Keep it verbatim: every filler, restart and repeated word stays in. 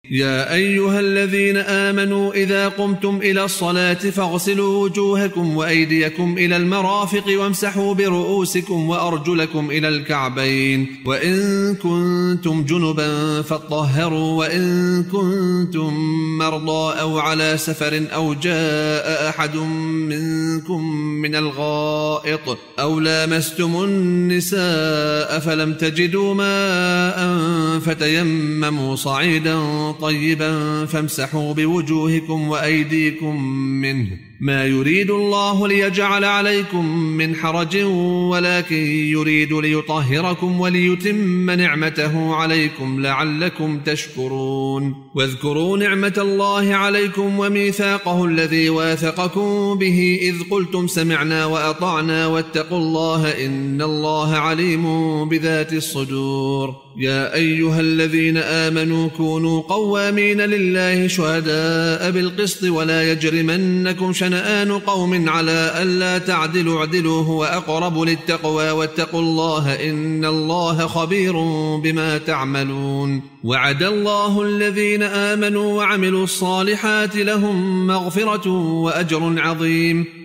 يا أيها الذين آمنوا إذا قمتم إلى الصلاة فاغسلوا وجوهكم وأيديكم إلى المرافق وامسحوا برؤوسكم وأرجلكم إلى الكعبين وإن كنتم جنبا فاطهروا وإن كنتم مرضى أو على سفر أو جاء أحد منكم من الغائط أو لامستم النساء فلم تجدوا ماء فتيمموا صعيدا طيبا فامسحوا بوجوهكم وأيديكم منه ما يريد الله ليجعل عليكم من حرج ولكن يريد ليطهركم وليتم نعمته عليكم لعلكم تشكرون واذكروا نعمة الله عليكم وميثاقه الذي واثقكم به إذ قلتم سمعنا وأطعنا واتقوا الله إن الله عليم بذات الصدور يا أيها الذين آمنوا كونوا قوامين لله شهداء بالقسط ولا يجرمنكم شنآن قوم على ألا تعدلوا اعدلوا هو أقرب للتقوى واتقوا الله إن الله خبير بما تعملون وعد الله الذين آمنوا وعملوا الصالحات لهم مغفرة وأجر عظيم